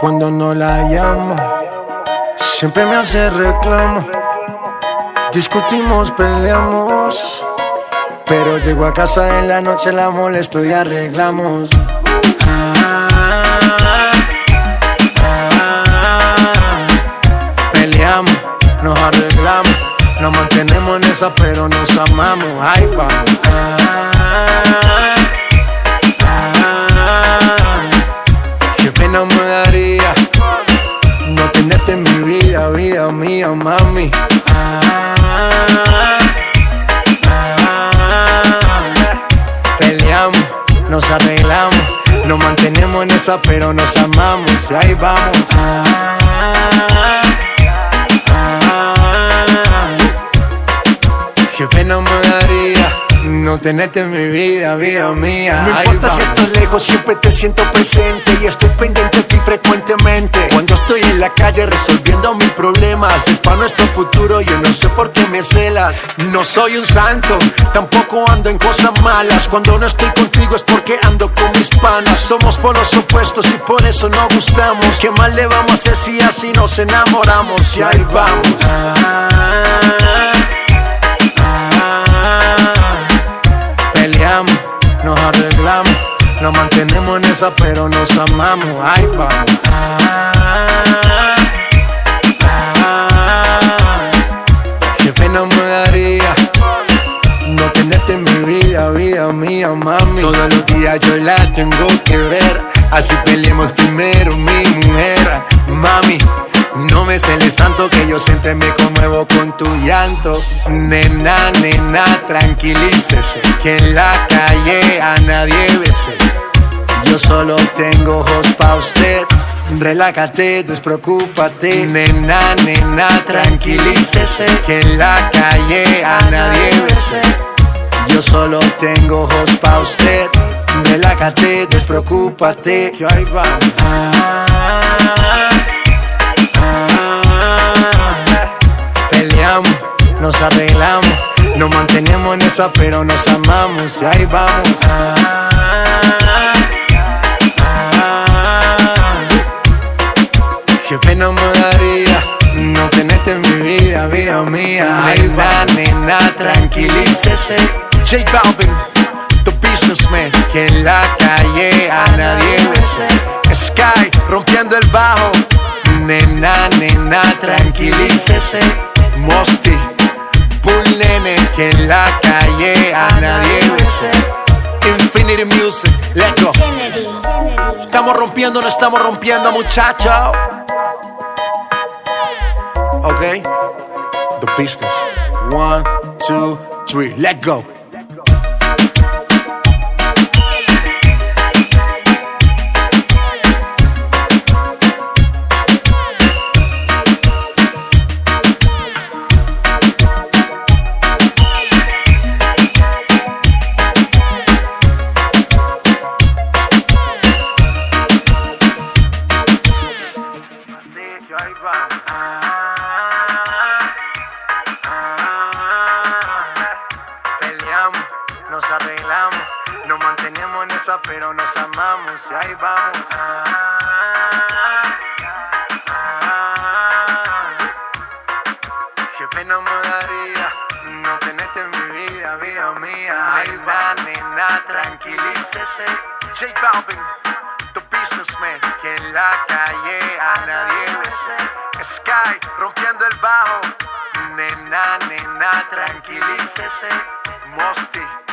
cuando no la llamo. Siempre me hace reclamo. Discutimos, peleamos, pero llego a casa en la noche, la molesto y arreglamos. Peleamos, nos arreglamos, nos mantenemos en esa, pero nos amamos. Ay, vamos. Qué pena me daría no tenerte en mi vida, vida mía, mami. Peleamos, nos arreglamos, nos mantenemos en esa, pero nos amamos. Y ahí vamos. Qué pena me daría no tenerte en mi vida, vida mía. No importa si estás lejos, siempre te siento presente y estoy pendiente de ti frecuentemente. Cuando estoy en la calle resolviendo mis problemas, es para nuestro futuro, yo no sé por qué me celas. No soy un santo, tampoco ando en cosas malas. Cuando no estoy contigo es porque ando con mis panas. Somos polos opuestos y por eso nos gustamos. ¿Qué más le vamos a hacer si así nos enamoramos? Y ahí vamos. Peleamos, nos arreglamos, nos mantenemos en esa, pero nos amamos. Ay, vamos. Qué pena me daría no tenerte en mi vida, vida mía, mami. Todos los días yo la tengo que ver, así peleemos primero, mi mujer. Mami, no me celes tanto que yo siempre me conmuevo con tu llanto. Nena, nena, tranquilícese, que en la calle a nadie bese. Yo solo tengo ojos pa' usted. Relájate, despreocúpate. Nena, nena, tranquilícese, que en la calle a nadie bese. Yo solo tengo ojos pa' usted. Relájate, despreocúpate. Que ahí vamos. Peleamos, nos arreglamos, nos mantenemos en esa, pero nos amamos. Y ahí vamos. Qué pena me daría no tenerte en mi vida, vida mía. Nena, nena, tranquilícese. J Balvin, the businessman, que en la calle a nadie bese. Sky, rompiendo el bajo. Nena, nena, tranquilícese. Mosty, Bull Nene, que en la calle a nadie bese. Infinity Music, let's go. Estamos rompiendo, no estamos rompiendo, muchachos. Ok, the business. 1, 2, 3, let's go. Peleamos, nos arreglamos, nos mantenemos en esa, pero nos amamos. Y ahí vamos. Qué pena me daría no tenerte en mi vida, vida mía. Ay, Nena, nena, tranquilícese. J Balvin, the businessman, que en la calle a nadie bese. Sky, rompiendo el bajo. Nena, nena, tranquilícese. Mosty.